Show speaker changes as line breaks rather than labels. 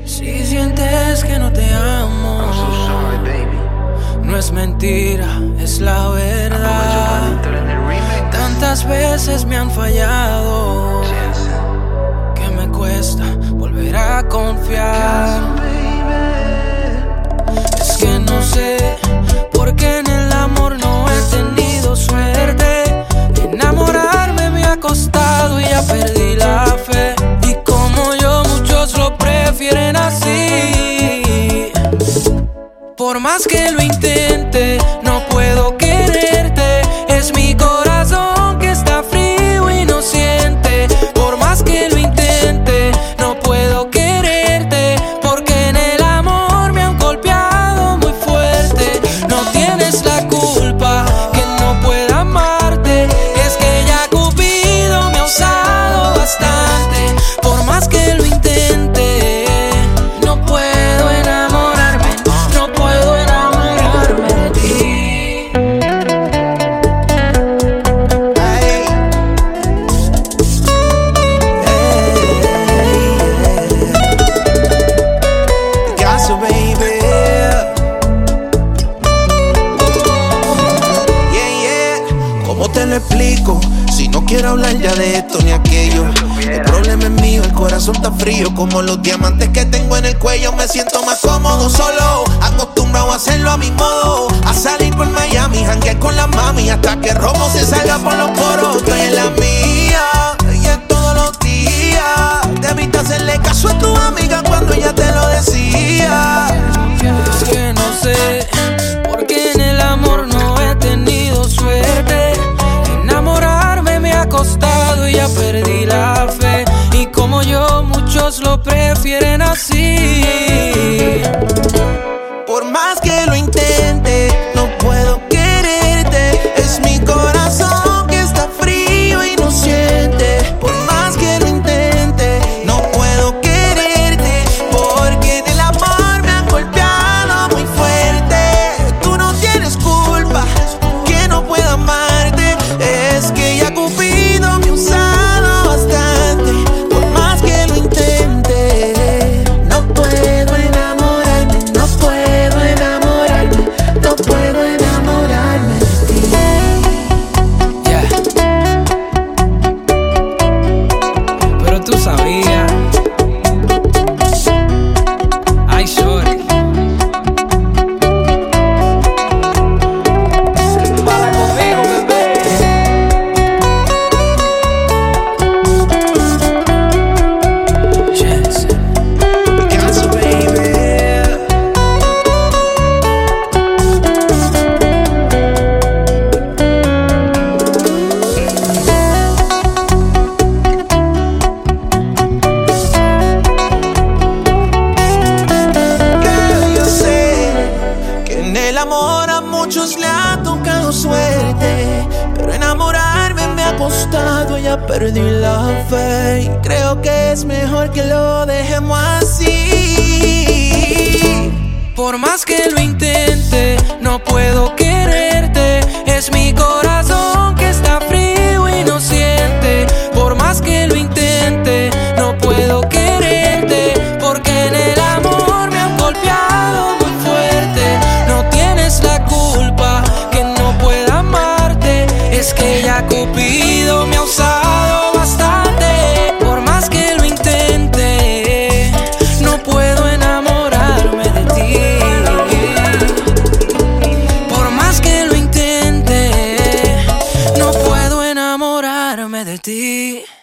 Si sientes que no te amo,
I'm so sorry, baby.
no es mentira, es la verdad. Tantas veces me han fallado que me cuesta volver a confiar. Es que no sé por qué en el amor no he tenido suerte. Enamorarme me ha costado y ya perdí la fe. Y como yo, muchos lo prefieren así. Por más que lo intente, no puedo quererte. Es mi corazón que está frío y no siente. Por más que lo intente, no puedo quererte, porque en el amor me han golpeado muy fuerte. No tienes la culpa que no pueda amarte. Es que ya Cupido me ha usado bastante. Por más que lo intente, no puedo enamorarme. No puedo enamorarme de ti.
Picasso, baby. Yeah, yeah. ¿Cómo te lo explico? Si no quiero hablar ya de esto ni aquello. El problema es mío, el corazón está frío. Como los diamantes que tengo en el cuello. Me siento más cómodo solo, acostumbrado a hacerlo a mi modo. A salir por Miami, janguear con la mami, hasta que Romo se salga por los poros. Estoy en la mía, y es todos los días. Debiste hacerle caso a tu amiga cuando ella te lo decía.
Es que no sé por qué en el amor no he tenido suerte. Enamorarme me ha costado y ya perdí la fe. Y como yo, muchos lo prefieren así.
Por más que lo intente, no puedo quererte. Es mi corazón que está frío y no siente. Por más que lo intente, no puedo quererte, porque en el amor me han golpeado muy fuerte. Tú no tienes culpa que no pueda amarte. Es que ya Cupido me ha usado bastante. Por más que lo intente, no puedo enamorarme. No puedo enamorarme. No puedo enamorarme de ti.
Yeah. Pero tú sabías. Ay, shorty. Para conmigo, bebé. Yes.
Picasso, baby. Girl, yo sé que en el amor a muchos le ha tocado suerte, pero enamorarme me ha costado, ya perdí la fe. Y creo que es mejor que lo dejemos así.
Por más que lo intente, no puedo quererte. Es mi corazón que está frío y no siente. Por más que lo intente, no puedo quererte, porque en el amor me han golpeado muy fuerte. No tienes la culpa que no pueda amarte. Es que ya Cupido me ha usado bastante. Por más que lo intente, no puedo enamorarme de ti. Por más que lo intente, no puedo enamorarme de ti.